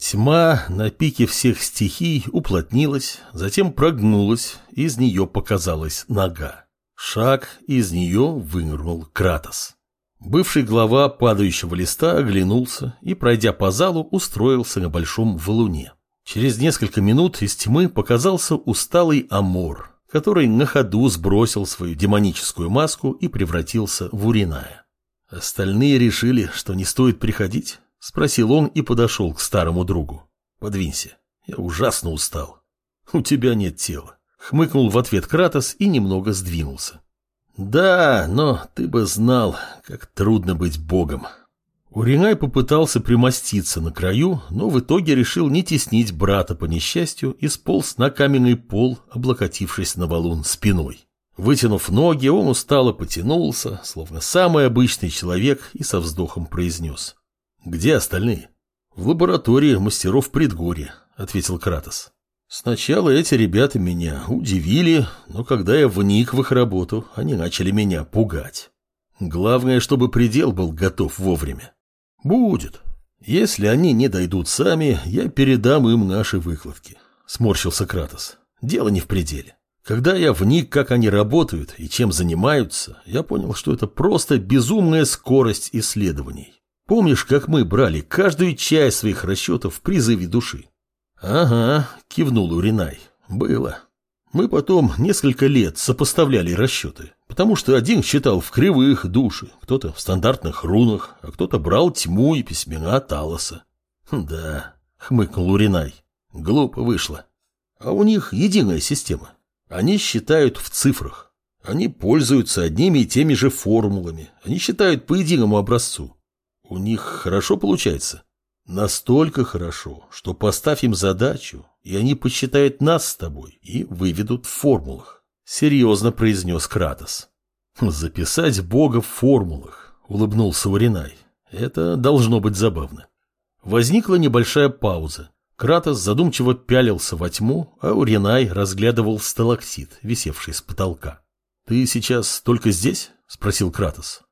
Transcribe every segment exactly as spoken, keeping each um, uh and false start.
Тьма на пике всех стихий уплотнилась, затем прогнулась, из нее показалась нога. Шаг, из нее вынырнул Кратос. Бывший глава падающего листа оглянулся и, пройдя по залу, устроился на большом валуне. Через несколько минут из тьмы показался усталый Амор, который на ходу сбросил свою демоническую маску и превратился в Уриная. «Остальные решили, что не стоит приходить?» — спросил он и подошел к старому другу. «Подвинься, я ужасно устал». «У тебя нет тела», — хмыкнул в ответ Кратос и немного сдвинулся. «Да, но ты бы знал, как трудно быть богом». Уринай попытался примоститься на краю, но в итоге решил не теснить брата по несчастью и сполз на каменный пол, облокотившись на валун спиной. Вытянув ноги, он устало потянулся, словно самый обычный человек, и со вздохом произнес: «Где остальные?» «В лаборатории мастеров предгорья», — ответил Кратос. «Сначала эти ребята меня удивили, но когда я вник в их работу, они начали меня пугать. Главное, чтобы предел был готов вовремя. Будет. Если они не дойдут сами, я передам им наши выкладки», — сморщился Кратос. «Дело не в пределе. Когда я вник, как они работают и чем занимаются, я понял, что это просто безумная скорость исследований. Помнишь, как мы брали каждую часть своих расчетов в призыве души?» «Ага», — кивнул Уринай. «Было. Мы потом несколько лет сопоставляли расчеты, потому что один считал в кривых души, кто-то в стандартных рунах, а кто-то брал тьму и письмена Талоса». «Да», — хмыкнул Уринай. «Глупо вышло. А у них единая система. Они считают в цифрах. Они пользуются одними и теми же формулами. Они считают по единому образцу. У них хорошо получается. Настолько хорошо, что поставь им задачу, и они посчитают нас с тобой и выведут в формулах», — серьезно произнес Кратос. «Записать Бога в формулах», — улыбнулся Уринай. «Это должно быть забавно». Возникла небольшая пауза. Кратос задумчиво пялился во тьму, а Уринай разглядывал сталактит, висевший с потолка. «Ты сейчас только здесь?» — спросил Кратос.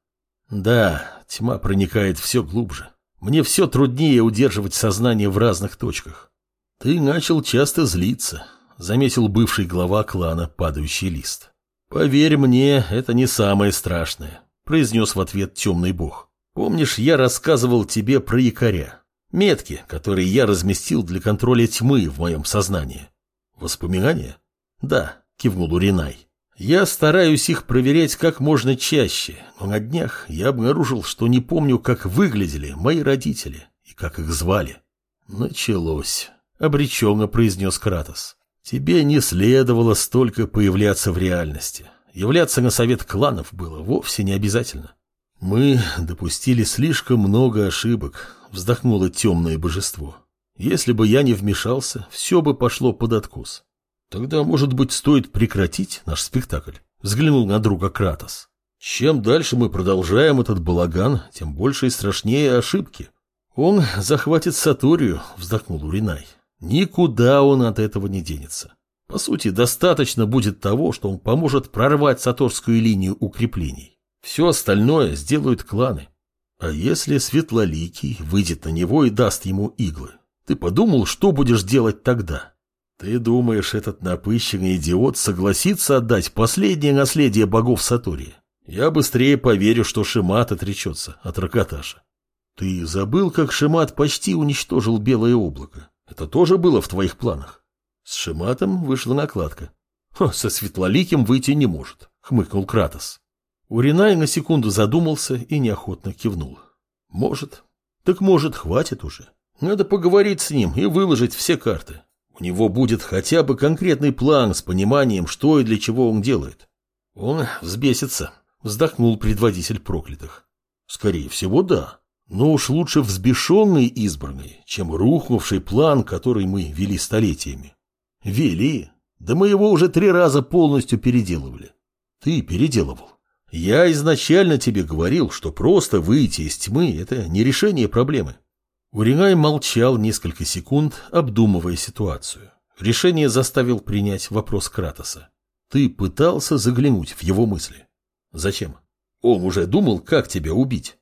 «Да, тьма проникает все глубже. Мне все труднее удерживать сознание в разных точках». «Ты начал часто злиться», — заметил бывший глава клана «Падающий лист». «Поверь мне, это не самое страшное», — произнес в ответ темный бог. «Помнишь, я рассказывал тебе про якоря? Метки, которые я разместил для контроля тьмы в моем сознании». «Воспоминания?» «Да», — кивнул Уринай. «Я стараюсь их проверять как можно чаще, но на днях я обнаружил, что не помню, как выглядели мои родители и как их звали». «Началось», — обреченно произнес Кратос. «Тебе не следовало столько появляться в реальности. Являться на совет кланов было вовсе не обязательно». «Мы допустили слишком много ошибок», — вздохнуло темное божество. «Если бы я не вмешался, все бы пошло под откос». «Тогда, может быть, стоит прекратить наш спектакль?» — взглянул на друга Кратос. «Чем дальше мы продолжаем этот балаган, тем больше и страшнее ошибки». «Он захватит Саторию», — вздохнул Уринай. «Никуда он от этого не денется. По сути, достаточно будет того, что он поможет прорвать саторскую линию укреплений. Все остальное сделают кланы. А если Светлоликий выйдет на него и даст ему иглы? Ты подумал, что будешь делать тогда? Ты думаешь, этот напыщенный идиот согласится отдать последнее наследие богов Сатории? Я быстрее поверю, что Шимат отречется от Ракаташа». «Ты забыл, как Шимат почти уничтожил Белое облако? Это тоже было в твоих планах?» «С Шиматом вышла накладка». «Со Светлоликим выйти не может», — хмыкнул Кратос. Уринай на секунду задумался и неохотно кивнул. «Может. Так может, хватит уже. Надо поговорить с ним и выложить все карты. У него будет хотя бы конкретный план с пониманием, что и для чего он делает». «Он взбесится», — вздохнул предводитель проклятых. «Скорее всего, да. Но уж лучше взбешенный избранный, чем рухнувший план, который мы вели столетиями». «Вели? Да мы его уже три раза полностью переделывали». «Ты переделывал. Я изначально тебе говорил, что просто выйти из тьмы – это не решение проблемы». Уринай молчал несколько секунд, обдумывая ситуацию. Решение заставил принять вопрос Кратоса. «Ты пытался заглянуть в его мысли?» «Зачем? Он уже думал, как тебя убить».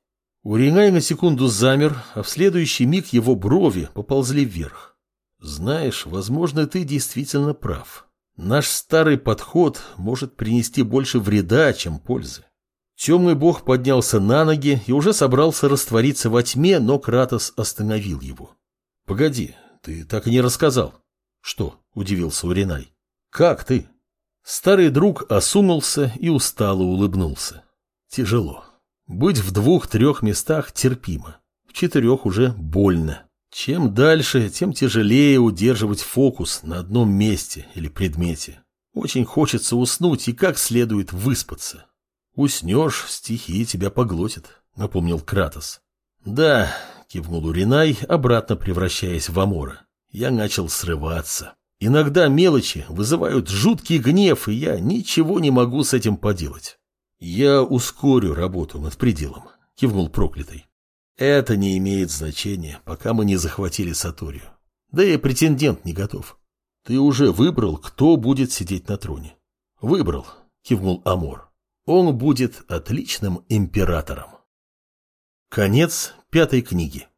Уринай на секунду замер, а в следующий миг его брови поползли вверх. Знаешь, возможно, ты действительно прав. Наш старый подход может принести больше вреда, чем пользы. Темный бог поднялся на ноги и уже собрался раствориться во тьме, но Кратос остановил его. Погоди, ты так и не рассказал. Что? Удивился Уринай. Как ты? Старый друг осунулся и устало улыбнулся. Тяжело. Быть в двух-трех местах терпимо. В четырех уже больно. Чем дальше, тем тяжелее удерживать фокус на одном месте или предмете. Очень хочется уснуть и как следует выспаться. Уснешь, стихия тебя поглотит, напомнил Кратос. Да, кивнул Уринай, обратно превращаясь в Амора. Я начал срываться. Иногда мелочи вызывают жуткий гнев, и я ничего не могу с этим поделать. Я ускорю работу над пределом, кивнул проклятый. Это не имеет значения, пока мы не захватили Саторию. Да и претендент не готов. Ты уже выбрал, кто будет сидеть на троне? Выбрал, кивнул Амор. Он будет отличным императором. Конец пятой книги.